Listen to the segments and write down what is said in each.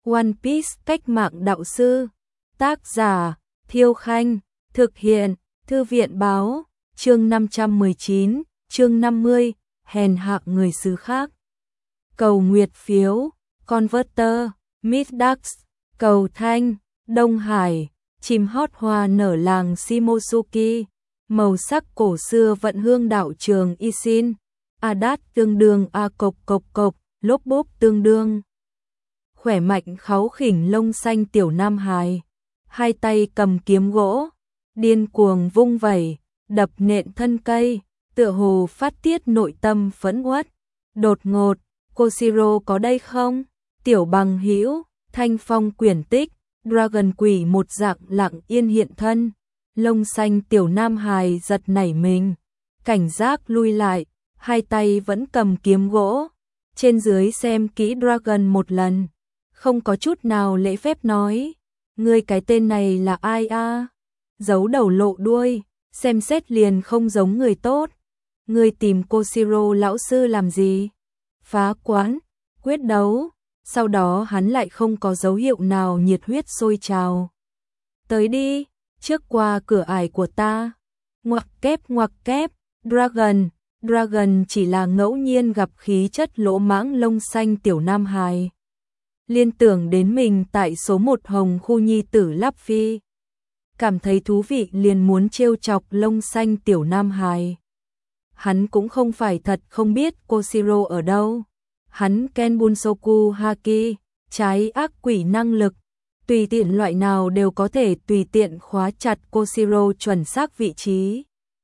One Piece cách mạng đạo sư. Tác giả Thiêu Khanh. Thực hiện Thư viện báo. Chương 519, chương 50, hèn hạ người xứ khác. Cầu nguyệt phiếu, Converter, Middax, Cầu Thanh, Đông Hải, chim hót hoa nở làng Shimosuki, màu sắc cổ xưa vận hương đạo trường Isin, Adat tương đương A cộc cộc cộc, lốp bốp tương đương. Khỏe mạnh kháu khỉnh lông xanh tiểu nam hài, hai tay cầm kiếm gỗ, điên cuồng vung vẩy, đập nện thân cây, tựa hồ phát tiết nội tâm phẫn uất. Đột ngột, Koshiro có đây không? Tiểu bằng hữu, Thanh Phong quyển tích, Dragon quỷ một dạng lặng yên hiện thân. Lông xanh tiểu nam hài giật nảy mình, cảnh giác lui lại, hai tay vẫn cầm kiếm gỗ. Trên dưới xem kỹ Dragon một lần, không có chút nào lễ phép nói, ngươi cái tên này là ai a? Giấu đầu lộ đuôi, xem xét liền không giống người tốt. Ngươi tìm Koshiro lão sư làm gì? Phá quán, quyết đấu. Sau đó hắn lại không có dấu hiệu nào nhiệt huyết sôi trào. Tới đi, trước qua cửa ải của ta. Ngoặc kép, Dragon chỉ là ngẫu nhiên gặp khí chất lỗ mãng lông xanh tiểu nam hài. Liên tưởng đến mình tại số 1 Hồng khu nhi tử Lắp Phi. Cảm thấy thú vị liền muốn trêu chọc lông xanh tiểu nam hài. Hắn cũng không phải thật không biết Koshiro ở đâu. Hắn Ken Bunsoku Haki, trái ác quỷ năng lực, tùy tiện loại nào đều có thể tùy tiện khóa chặt Koshiro chuẩn xác vị trí.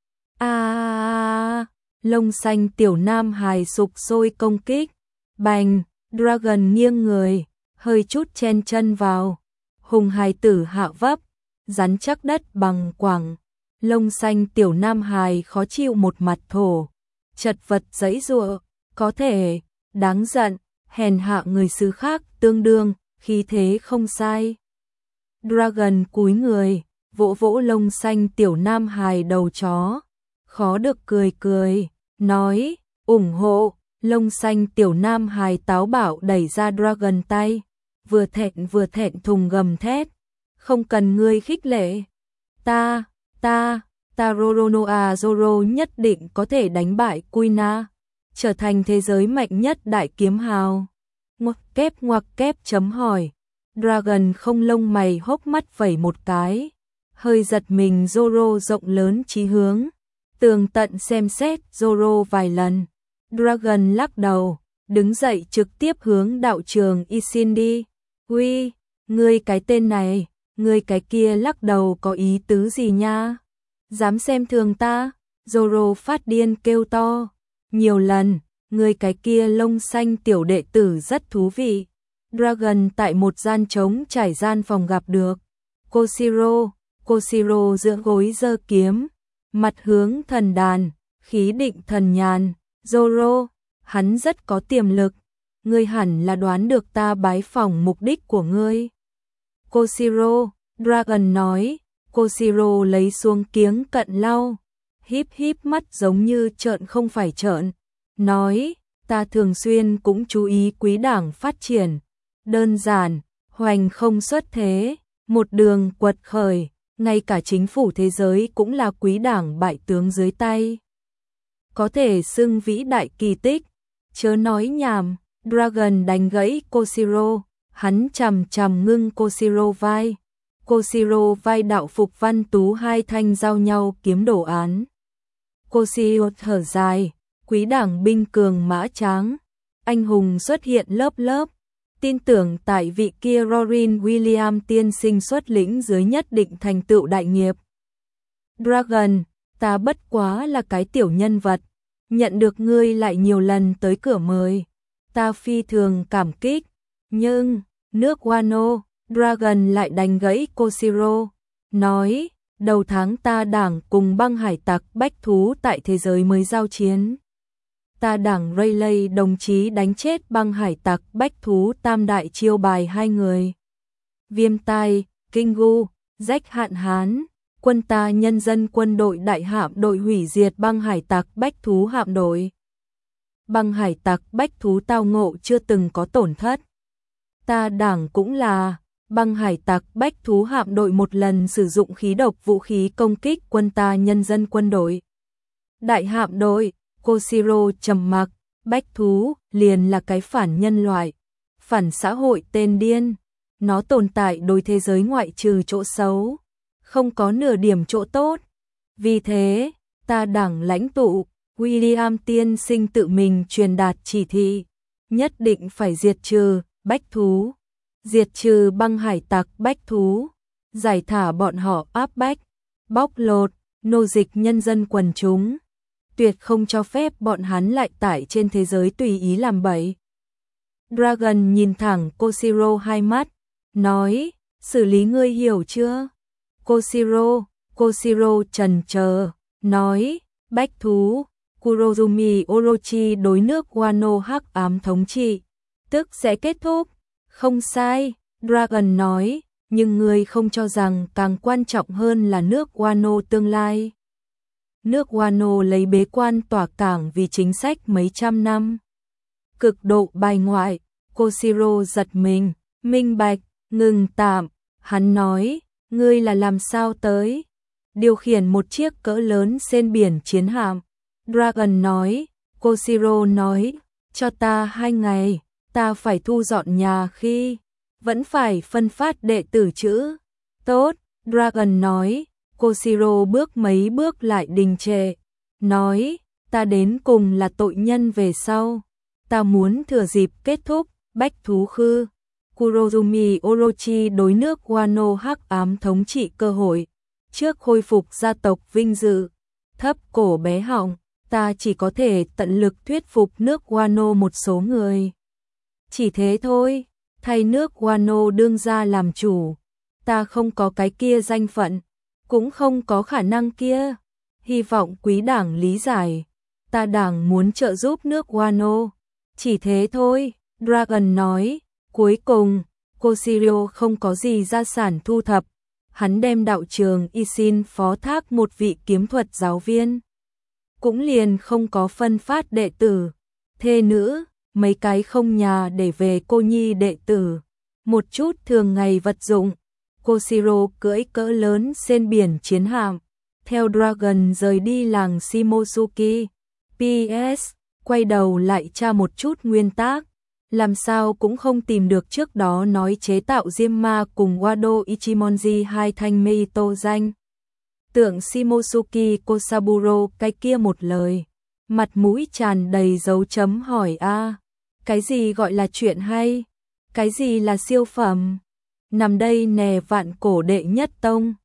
Lông xanh tiểu nam hài sục sôi công kích. Bành, Dragon nghiêng người, hơi chút chen chân vào. Hùng hài tử hạ vấp, rắn chắc đất bằng quẳng. Lông xanh tiểu nam hài khó chịu một mặt thổ, chật vật giãy giụa, có thể, đáng giận, hèn hạ người xứ khác tương đương, khí thế không sai. Dragon cúi người, vỗ vỗ lông xanh tiểu nam hài đầu chó, khó được cười, nói, ủng hộ. Lông xanh tiểu nam hài táo bạo đẩy ra Dragon tay, vừa thẹn thùng gầm thét, không cần ngươi khích lệ. Ta Roronoa Zoro nhất định có thể đánh bại Kuina, trở thành thế giới mạnh nhất đại kiếm hào. Ngoặc kép chấm hỏi. Dragon không lông mày hốc mắt vẩy một cái, hơi giật mình. Zoro rộng lớn chí hướng, tường tận xem xét Zoro vài lần. Dragon lắc đầu, đứng dậy trực tiếp hướng đạo trường Isin đi. Uy, ngươi cái tên này, ngươi cái kia lắc đầu có ý tứ gì nha? Dám xem thường ta? Zoro phát điên kêu to. Nhiều lần, ngươi cái kia lông xanh tiểu đệ tử rất thú vị. Dragon tại một gian trống trải gian phòng gặp được Koshiro giữa gối giơ kiếm, mặt hướng thần đàn, khí định thần nhàn. Zoro, hắn rất có tiềm lực, ngươi hẳn là đoán được ta bái phỏng mục đích của ngươi. Koshiro, Dragon nói. Koshiro lấy xuống kiếng cận lau, híp mắt giống như trợn không phải trợn, nói, ta thường xuyên cũng chú ý quý đảng phát triển, đơn giản, hoành không xuất thế, một đường quật khởi, ngay cả chính phủ thế giới cũng là quý đảng bại tướng dưới tay. Có thể xưng vĩ đại kỳ tích, chớ nói nhảm. Dragon đánh gãy Koshiro, hắn chằm ngưng Koshiro vai. Koshiro vai đạo phục văn tú hai thanh giao nhau kiếm đồ án. Koshiro thở dài, quý đảng binh cường mã tráng, anh hùng xuất hiện lớp, tin tưởng tại vị kia Rorin William tiên sinh xuất lĩnh dưới nhất định thành tựu đại nghiệp. Dragon, ta bất quá là cái tiểu nhân vật, nhận được ngươi lại nhiều lần tới cửa mời, ta phi thường cảm kích, nhưng, nước Wano. Dragon lại đánh gãy Koshiro, nói, đầu tháng ta đảng cùng băng hải tặc bách thú tại thế giới mới giao chiến. Ta đảng Rayleigh đồng chí đánh chết băng hải tặc bách thú tam đại chiêu bài 2 người. Viêm tai, Kingu, rách hạn hán, quân ta nhân dân quân đội đại hạm đội hủy diệt băng hải tặc bách thú hạm đội. Băng hải tặc bách thú tao ngộ chưa từng có tổn thất. Ta đảng cũng là. Băng hải tặc bách thú hạm đội một lần sử dụng khí độc vũ khí công kích quân ta nhân dân quân đội. Đại hạm đội, Koshiro trầm mặc, bách thú liền là cái phản nhân loại, phản xã hội tên điên. Nó tồn tại đối thế giới ngoại trừ chỗ xấu, không có nửa điểm chỗ tốt. Vì thế, ta đảng lãnh tụ, William tiên sinh tự mình truyền đạt chỉ thị, nhất định phải diệt trừ bách thú, diệt trừ băng hải tặc bách thú, giải thả bọn họ áp bách, bóc lột, nô dịch nhân dân quần chúng, tuyệt không cho phép bọn hắn lại tải trên thế giới tùy ý làm bậy. Dragon nhìn thẳng Koshiro hai mắt, nói, xử lý ngươi hiểu chưa? Koshiro trần chờ, nói, bách thú, Kurozumi Orochi đối nước Wano hắc ám thống trị, tức sẽ kết thúc. Không sai, Dragon nói, nhưng ngươi không cho rằng càng quan trọng hơn là nước Wano tương lai. Nước Wano lấy bế quan tỏa cảng vì chính sách mấy trăm năm. Cực độ bài ngoại, Koshiro giật mình, minh bạch, ngừng tạm, hắn nói, ngươi là làm sao tới? Điều khiển một chiếc cỡ lớn trên biển chiến hạm. Dragon nói, Koshiro nói, cho ta 2 ngày, ta phải thu dọn nhà khi, vẫn phải phân phát đệ tử chữ. Tốt, Dragon nói, Koshiro bước mấy bước lại đình trệ, nói, ta đến cùng là tội nhân về sau, ta muốn thừa dịp kết thúc, bách thú khư. Kurozumi Orochi đối nước Wano hắc ám thống trị cơ hội, trước khôi phục gia tộc vinh dự, thấp cổ bé họng, ta chỉ có thể tận lực thuyết phục nước Wano một số người. Chỉ thế thôi, thay nước Wano đương ra làm chủ, ta không có cái kia danh phận, cũng không có khả năng kia, hy vọng quý đảng lý giải, ta đảng muốn trợ giúp nước Wano, chỉ thế thôi, Dragon nói. Cuối cùng, Koshiro không có gì gia sản thu thập, hắn đem đạo trường Isin phó thác một vị kiếm thuật giáo viên. Cũng liền không có phân phát đệ tử, thê nữ, mấy cái không nhà để về cô nhi đệ tử, một chút thường ngày vật dụng. Koshiro cưỡi cỡ lớn trên biển chiến hạm, theo Dragon rời đi làng Shimosuki. PS, quay đầu lại tra một chút nguyên tác. Làm sao cũng không tìm được trước đó nói chế tạo diêm ma cùng Wado Ichimonji hai thanh Meito danh. Tượng Shimosuki Kosaburo cái kia một lời. Mặt mũi tràn đầy dấu chấm hỏi a. Cái gì gọi là chuyện hay? Cái gì là siêu phẩm? Nằm đây nè vạn cổ đệ nhất tông.